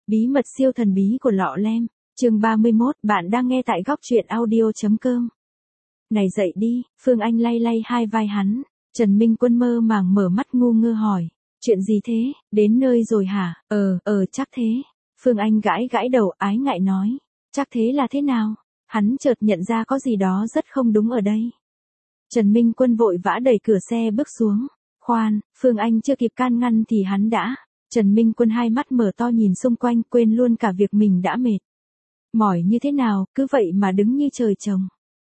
Bí mật siêu thần bí của lọ lem, chương 31, bạn đang nghe tại góc truyện audio.com. Này dậy đi, Phương Anh lay lay hai vai hắn. Trần Minh Quân mơ màng mở mắt ngu ngơ hỏi, chuyện gì thế, đến nơi rồi hả? Chắc thế. Phương Anh gãi gãi đầu ái ngại nói, chắc thế là thế nào? Hắn chợt nhận ra có gì đó rất không đúng ở đây. Trần Minh Quân vội vã đẩy cửa xe bước xuống. Khoan, Phương Anh chưa kịp can ngăn thì hắn đã. Trần Minh Quân hai mắt mở to nhìn xung quanh, quên luôn cả việc mình đã mệt. Mỏi như thế nào, cứ vậy mà đứng như trời trồng.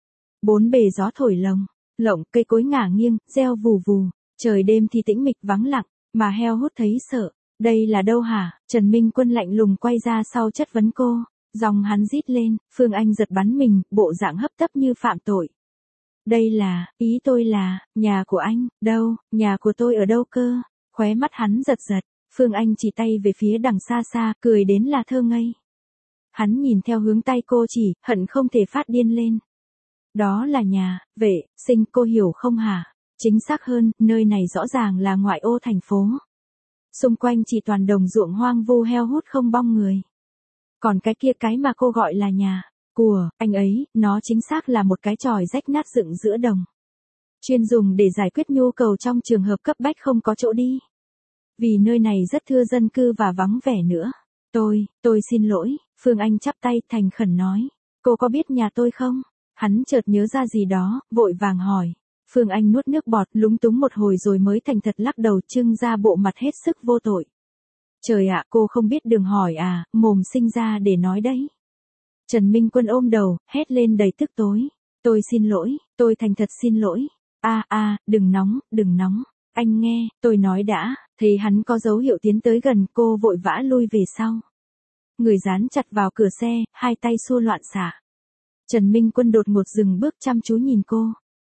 Bốn bề gió thổi lồng, cây cối ngả nghiêng, reo vù vù. Trời đêm thì tĩnh mịch vắng lặng, mà heo hút thấy sợ. Đây là đâu hả? Trần Minh Quân lạnh lùng quay ra sau chất vấn cô. Dòng hắn rít lên, Phương Anh giật bắn mình, bộ dạng hấp tấp như phạm tội. Đây là, ý tôi là, nhà của anh, đâu, nhà của tôi ở đâu cơ? Khóe mắt hắn giật giật, Phương Anh chỉ tay về phía đằng xa xa, cười đến là thơ ngây. Hắn nhìn theo hướng tay cô chỉ, hận không thể phát điên lên. Đó là nhà, vệ sinh, cô hiểu không hả? Chính xác hơn, nơi này rõ ràng là ngoại ô thành phố. Xung quanh chỉ toàn đồng ruộng hoang vu heo hút không bong người. Còn cái kia cái mà cô gọi là nhà của anh ấy, nó chính xác là một cái chòi rách nát dựng giữa đồng. Chuyên dùng để giải quyết nhu cầu trong trường hợp cấp bách không có chỗ đi. Vì nơi này rất thưa dân cư và vắng vẻ nữa. Tôi xin lỗi, Phương Anh chắp tay thành khẩn nói. Cô có biết nhà tôi không? Hắn chợt nhớ ra gì đó, vội vàng hỏi. Phương Anh nuốt nước bọt lúng túng một hồi rồi mới thành thật lắc đầu trưng ra bộ mặt hết sức vô tội. Trời ạ, cô không biết đường hỏi à, mồm sinh ra để nói đấy. Trần Minh Quân ôm đầu, hét lên đầy tức tối. Tôi xin lỗi, tôi thành thật xin lỗi. Đừng nóng. Anh nghe, tôi nói đã. Thấy hắn có dấu hiệu tiến tới gần, cô vội vã lui về sau. Người dán chặt vào cửa xe, hai tay xua loạn xạ. Trần Minh Quân đột ngột dừng bước chăm chú nhìn cô.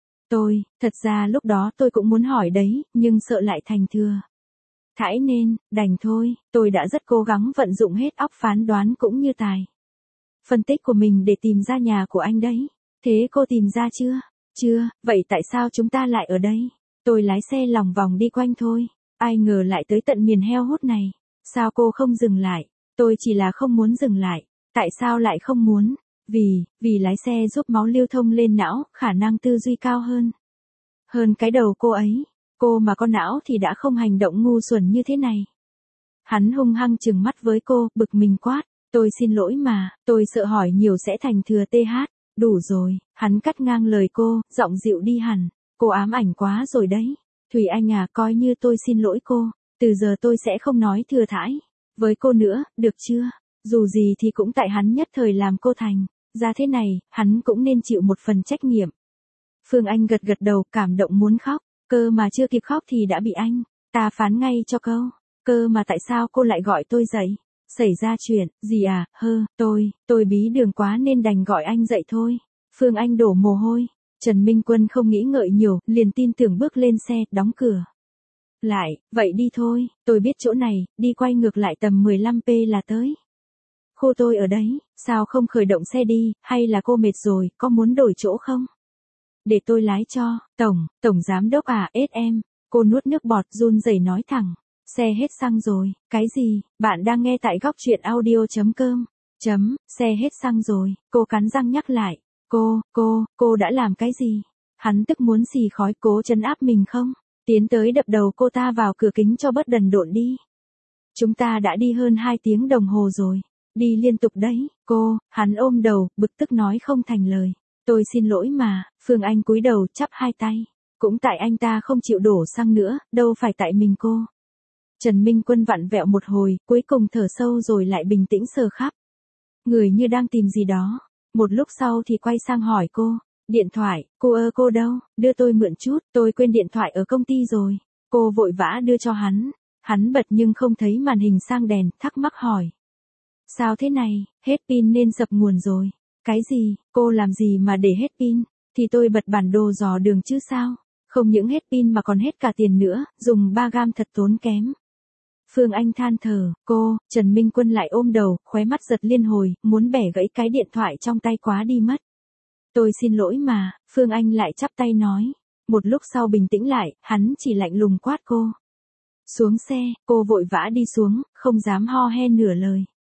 Thật ra lúc đó tôi cũng muốn hỏi đấy, nhưng sợ lại thành thừa. Thãi nên, đành thôi, tôi đã rất cố gắng vận dụng hết óc phán đoán cũng như tài phân tích của mình để tìm ra nhà của anh đấy. Thế cô tìm ra chưa? Chưa, vậy tại sao chúng ta lại ở đây? Tôi lái xe lòng vòng đi quanh thôi. Ai ngờ lại tới tận miền heo hút này. Sao cô không dừng lại? Tôi chỉ là không muốn dừng lại. Tại sao lại không muốn? Vì lái xe giúp máu lưu thông lên não, khả năng tư duy cao hơn. Hơn cái đầu cô ấy. Cô mà có não thì đã không hành động ngu xuẩn như thế này. Hắn hung hăng trừng mắt với cô, bực mình quát. Tôi xin lỗi mà, tôi sợ hỏi nhiều sẽ thành thừa TH. Đủ rồi, hắn cắt ngang lời cô, giọng dịu đi hẳn. Cô ám ảnh quá rồi đấy. Thủy Anh à, coi như tôi xin lỗi cô. Từ giờ tôi sẽ không nói thừa thãi với cô nữa, được chưa? Dù gì thì cũng tại hắn nhất thời làm cô thành ra thế này, hắn cũng nên chịu một phần trách nhiệm. Phương Anh gật gật đầu, cảm động muốn khóc. Cơ mà chưa kịp khóc thì đã bị anh ta phán ngay cho câu. Cơ mà tại sao cô lại gọi tôi dậy? Xảy ra chuyện gì à? Tôi bí đường quá nên đành gọi anh dậy thôi. Phương Anh đổ mồ hôi. Trần Minh Quân không nghĩ ngợi nhiều, liền tin tưởng bước lên xe, đóng cửa lại. Vậy đi thôi, tôi biết chỗ này, đi quay ngược lại tầm 15p là tới. Khu tôi ở đấy, sao không khởi động xe đi, hay là cô mệt rồi, có muốn đổi chỗ không? Để tôi lái cho. Tổng giám đốc à, SM. Cô nuốt nước bọt run rẩy nói thẳng. Xe hết xăng rồi. Cái gì? Bạn đang nghe tại góc truyện audio.com. Xe hết xăng rồi. Cô cắn răng nhắc lại. Cô đã làm cái gì? Hắn tức muốn xì khói, cố trấn áp mình không? Tiến tới đập đầu cô ta vào cửa kính cho bớt đần độn đi. Chúng ta đã đi hơn 2 tiếng đồng hồ rồi. Đi liên tục đấy. Hắn ôm đầu, bực tức nói không thành lời. Tôi xin lỗi mà. Phương Anh cúi đầu chắp hai tay. Cũng tại anh ta không chịu đổ xăng nữa, đâu phải tại mình cô. Trần Minh Quân vặn vẹo một hồi, cuối cùng thở sâu rồi lại bình tĩnh sờ khắp người như đang tìm gì đó. Một lúc sau thì quay sang hỏi cô. Điện thoại, cô đâu? Đưa tôi mượn chút, tôi quên điện thoại ở công ty rồi. Cô vội vã đưa cho hắn. Hắn bật nhưng không thấy màn hình sang đèn, thắc mắc hỏi. Sao thế này, hết pin nên dập nguồn rồi. Cái gì, cô làm gì mà để hết pin? Thì tôi bật bản đồ dò đường chứ sao? Không những hết pin mà còn hết cả tiền nữa, dùng 3 gam thật tốn kém. Phương Anh than thở, Trần Minh Quân lại ôm đầu, khóe mắt giật liên hồi, muốn bẻ gãy cái điện thoại trong tay quá đi mất. Tôi xin lỗi mà, Phương Anh lại chắp tay nói. Một lúc sau bình tĩnh lại, hắn chỉ lạnh lùng quát cô. Xuống xe, cô vội vã đi xuống, không dám ho he nửa lời.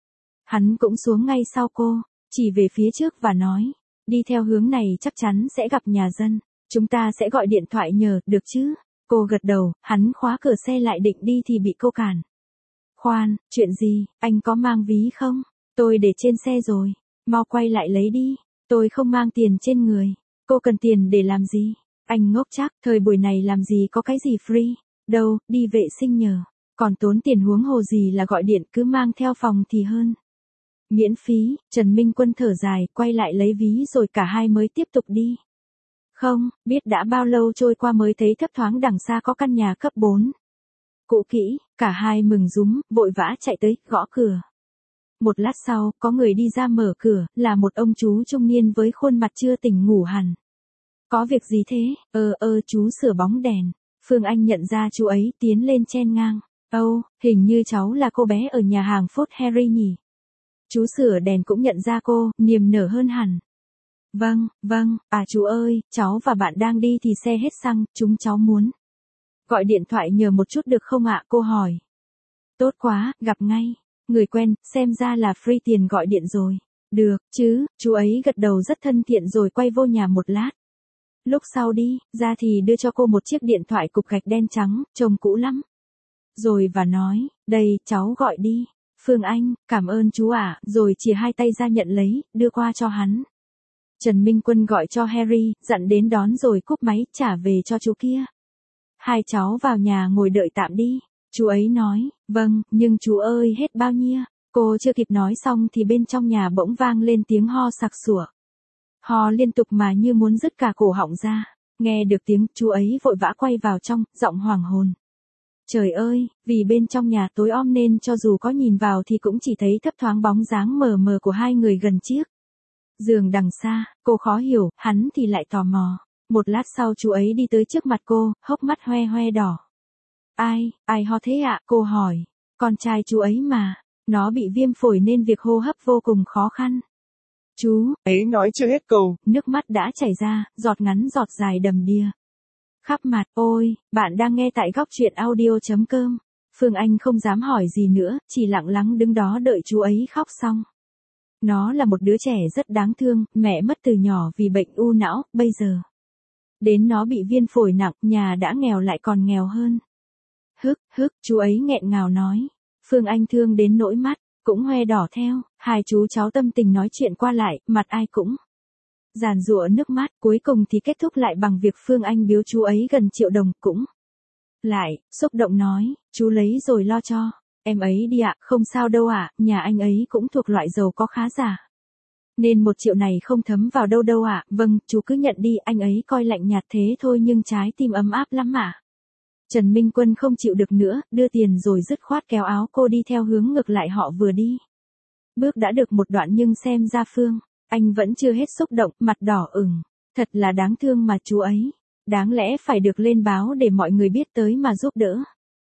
Hắn cũng xuống ngay sau cô, chỉ về phía trước và nói, đi theo hướng này chắc chắn sẽ gặp nhà dân, chúng ta sẽ gọi điện thoại nhờ, được chứ? Cô gật đầu, hắn khóa cửa xe lại định đi thì bị cô cản. Khoan, chuyện gì, anh có mang ví không? Tôi để trên xe rồi, mau quay lại lấy đi, tôi không mang tiền trên người. Cô cần tiền để làm gì? Anh ngốc chắc, thời buổi này làm gì có cái gì free, đâu, đi vệ sinh nhờ, còn tốn tiền huống hồ gì là gọi điện, cứ mang theo phòng thì hơn. Miễn phí, Trần Minh Quân thở dài, quay lại lấy ví rồi cả hai mới tiếp tục đi. Không, biết đã bao lâu trôi qua mới thấy thấp thoáng đằng xa có căn nhà cấp 4. Cũ kỹ, cả hai mừng rúm, vội vã chạy tới, gõ cửa. Một lát sau, có người đi ra mở cửa, là một ông chú trung niên với khuôn mặt chưa tỉnh ngủ hẳn. Có việc gì thế? Chú sửa bóng đèn. Phương Anh nhận ra chú ấy, tiến lên chen ngang. Hình như cháu là cô bé ở nhà hàng Fort Harry nhỉ? Chú sửa đèn cũng nhận ra cô, niềm nở hơn hẳn. Vâng, chú ơi, cháu và bạn đang đi thì xe hết xăng, chúng cháu muốn gọi điện thoại nhờ một chút được không ạ? Cô hỏi. Tốt quá, gặp ngay. Người quen, xem ra là free tiền gọi điện rồi. Được, chứ, chú ấy gật đầu rất thân thiện rồi quay vô nhà một lát. Lúc sau đi, ra thì đưa cho cô một chiếc điện thoại cục gạch đen trắng, trông cũ lắm. Rồi và nói, đây, cháu gọi đi. Phương Anh, cảm ơn chú ạ, rồi chìa hai tay ra nhận lấy, đưa qua cho hắn. Trần Minh Quân gọi cho Harry, dặn đến đón rồi cúp máy, trả về cho chú kia. Hai cháu vào nhà ngồi đợi tạm đi. Chú ấy nói, vâng, nhưng chú ơi hết bao nhiêu. Cô chưa kịp nói xong thì bên trong nhà bỗng vang lên tiếng ho sặc sủa. Ho liên tục mà như muốn dứt cả cổ họng ra. Nghe được tiếng, chú ấy vội vã quay vào trong, giọng hoảng hồn. Trời ơi, vì bên trong nhà tối om nên cho dù có nhìn vào thì cũng chỉ thấy thấp thoáng bóng dáng mờ mờ của hai người gần chiếc giường đằng xa. Cô khó hiểu, hắn thì lại tò mò. Một lát sau chú ấy đi tới trước mặt cô, hốc mắt hoe hoe đỏ. Ai ho thế ạ? Cô hỏi. Con trai chú ấy mà, nó bị viêm phổi nên việc hô hấp vô cùng khó khăn. Chú ấy nói chưa hết câu, nước mắt đã chảy ra, giọt ngắn giọt dài đầm đìa khắp mặt. Ôi, bạn đang nghe tại góc truyện audio.com. Phương Anh không dám hỏi gì nữa, chỉ lặng lặng đứng đó đợi chú ấy khóc xong. Nó là một đứa trẻ rất đáng thương, mẹ mất từ nhỏ vì bệnh u não, bây giờ đến nó bị viêm phổi nặng, nhà đã nghèo lại còn nghèo hơn. Chú ấy nghẹn ngào nói. Phương Anh thương đến nỗi mắt cũng hoe đỏ theo. Hai chú cháu tâm tình nói chuyện qua lại, mặt ai cũng giàn giụa nước mắt. Cuối cùng thì kết thúc lại bằng việc Phương Anh biếu chú ấy gần 1 triệu đồng, cũng lại xúc động nói, chú lấy rồi lo cho em ấy đi ạ. Không sao đâu ạ, nhà anh ấy cũng thuộc loại giàu có khá giả, nên 1 triệu này không thấm vào đâu đâu ạ. Vâng, chú cứ nhận đi, anh ấy coi lạnh nhạt thế thôi nhưng trái tim ấm áp lắm ạ. Trần Minh Quân không chịu được nữa, đưa tiền rồi dứt khoát kéo áo cô đi theo hướng ngược lại họ vừa đi. Bước đã được một đoạn nhưng xem ra Phương Anh vẫn chưa hết xúc động, mặt đỏ ửng. Thật là đáng thương mà chú ấy. Đáng lẽ phải được lên báo để mọi người biết tới mà giúp đỡ.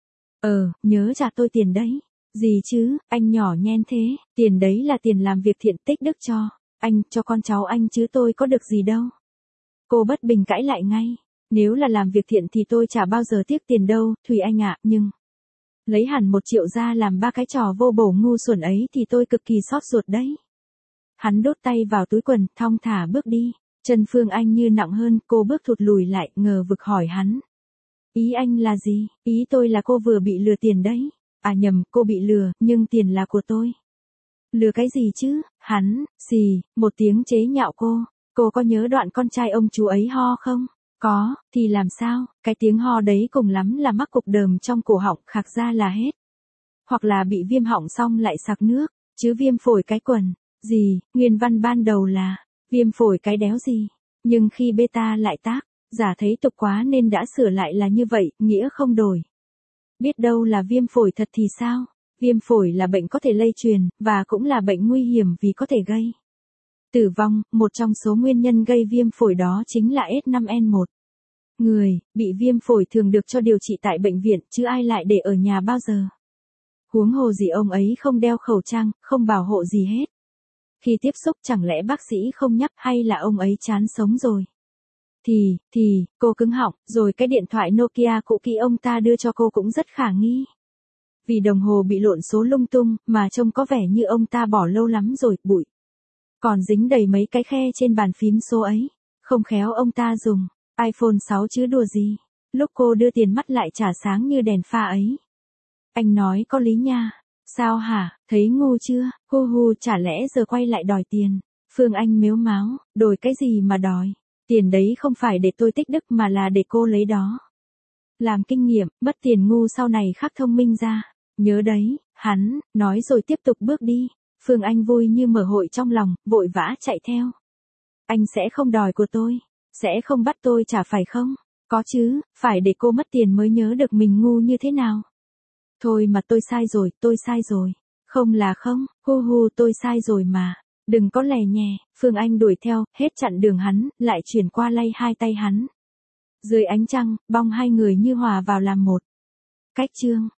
Nhớ trả tôi tiền đấy. Gì chứ, anh nhỏ nhen thế, tiền đấy là tiền làm việc thiện tích đức cho anh, cho con cháu anh chứ tôi có được gì đâu. Cô bất bình cãi lại ngay. Nếu là làm việc thiện thì tôi chả bao giờ tiếc tiền đâu, Thùy Anh ạ, nhưng lấy hẳn 1 triệu ra làm 3 cái trò vô bổ ngu xuẩn ấy thì tôi cực kỳ xót ruột đấy. Hắn đốt tay vào túi quần, thong thả bước đi. Chân Phương Anh như nặng hơn, cô bước thụt lùi lại, ngờ vực hỏi hắn. Ý anh là gì? Ý tôi là cô vừa bị lừa tiền đấy. À nhầm, cô bị lừa, nhưng tiền là của tôi. Lừa cái gì chứ? Hắn, xì, một tiếng chế nhạo cô. Cô có nhớ đoạn con trai ông chú ấy ho không? Có, thì làm sao? Cái tiếng ho đấy cùng lắm là mắc cục đờm trong cổ họng, khạc ra là hết. Hoặc là bị viêm họng xong lại sặc nước, chứ viêm phổi cái quần. Gì, nguyên văn ban đầu là viêm phổi cái đéo gì. Nhưng khi beta lại tác, giả thấy tục quá nên đã sửa lại là như vậy, nghĩa không đổi. Biết đâu là viêm phổi thật thì sao? Viêm phổi là bệnh có thể lây truyền, và cũng là bệnh nguy hiểm vì có thể gây tử vong. Một trong số nguyên nhân gây viêm phổi đó chính là S5N1. Người bị viêm phổi thường được cho điều trị tại bệnh viện, chứ ai lại để ở nhà bao giờ. Huống hồ gì ông ấy không đeo khẩu trang, không bảo hộ gì hết. Khi tiếp xúc chẳng lẽ bác sĩ không nhắc hay là ông ấy chán sống rồi. Cô cứng họng, rồi cái điện thoại Nokia cũ kỹ ông ta đưa cho cô cũng rất khả nghi. Vì đồng hồ bị lộn số lung tung, mà trông có vẻ như ông ta bỏ lâu lắm rồi, bụi. Còn dính đầy mấy cái khe trên bàn phím số ấy. Không khéo ông ta dùng iPhone 6 chứ đùa gì. Lúc cô đưa tiền mắt lại trả sáng như đèn pha ấy. Anh nói có lý nha. Sao hả, thấy ngu chưa, hu hu, chả lẽ giờ quay lại đòi tiền. Phương Anh mếu máo, đổi cái gì mà đòi. Tiền đấy không phải để tôi tích đức mà là để cô lấy đó. Làm kinh nghiệm, mất tiền ngu sau này khắc thông minh ra. Nhớ đấy, hắn, nói rồi tiếp tục bước đi. Phương Anh vui như mở hội trong lòng, vội vã chạy theo. Anh sẽ không đòi của tôi. Sẽ không bắt tôi trả phải không? Có chứ, phải để cô mất tiền mới nhớ được mình ngu như thế nào. Thôi mà tôi sai rồi. Không là không, hu hu, tôi sai rồi mà. Đừng có lè nhè, Phương Anh đuổi theo, hết chặn đường hắn, lại chuyển qua lay hai tay hắn. Dưới ánh trăng, bong hai người như hòa vào làm một. Cách chương